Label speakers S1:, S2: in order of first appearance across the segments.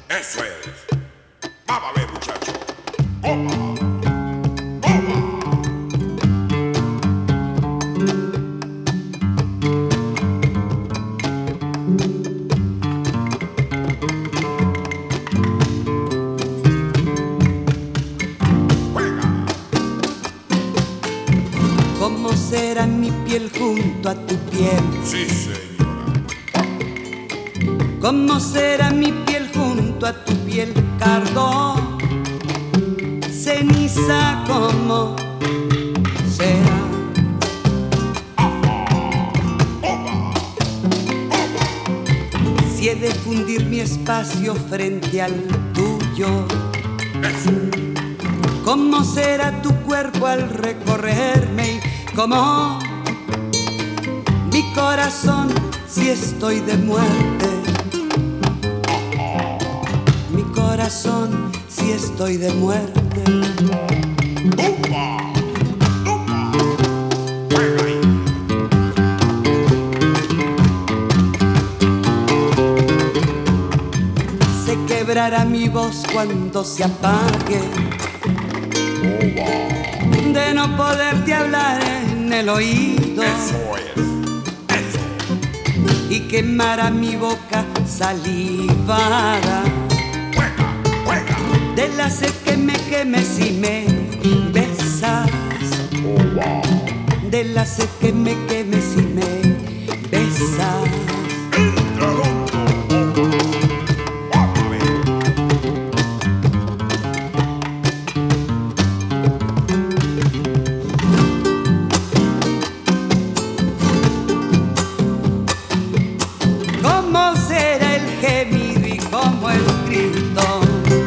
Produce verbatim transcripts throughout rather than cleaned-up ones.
S1: Eso es. Vamos a ver, muchachos. ¡Opa!
S2: ¿Cómo será mi piel junto a tu piel?
S1: Sí, señora.
S2: ¿Cómo será mi piel junto a tu piel? Cardo, ceniza, ¿cómo será? Si he de fundir mi espacio frente al tuyo, ¿cómo será tu cuerpo al recorrerme? Y cómo mi corazón si estoy de muerte, mi corazón si estoy de muerte. Se quebrará mi voz cuando se apague, de no poderte hablar en el oído.
S1: Eso es. Eso.
S2: Y quemará mi boca salivada.
S1: Juega, juega.
S2: De la sed que me queme si me besas. De la sed que me queme si me besas. ¿Cómo será el gemido y cómo el grito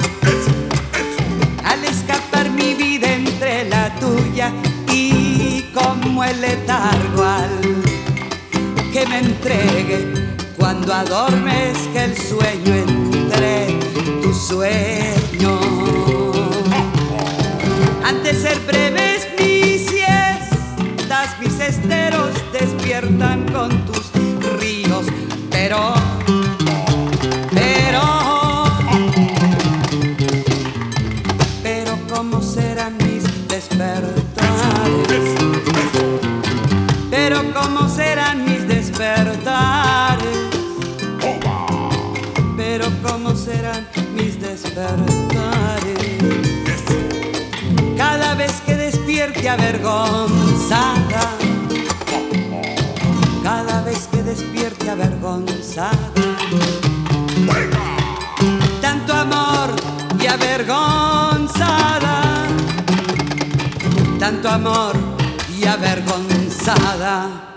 S2: al escapar mi vida entre la tuya? Y como el letargo al que me entregue cuando adormezca el sueño entre tus sueños. Han de ser breves mis siestas, mis esteros despiertan con tus ríos, pero, pero, pero ¿cómo serán mis despertares? Pero ¿cómo serán mis despertares? Pero ¿cómo serán mis despertares? Cada vez que despierte avergonzada, cada vez que despierte avergonzada. Tanto amor y avergonzada, tanto amor y avergonzada.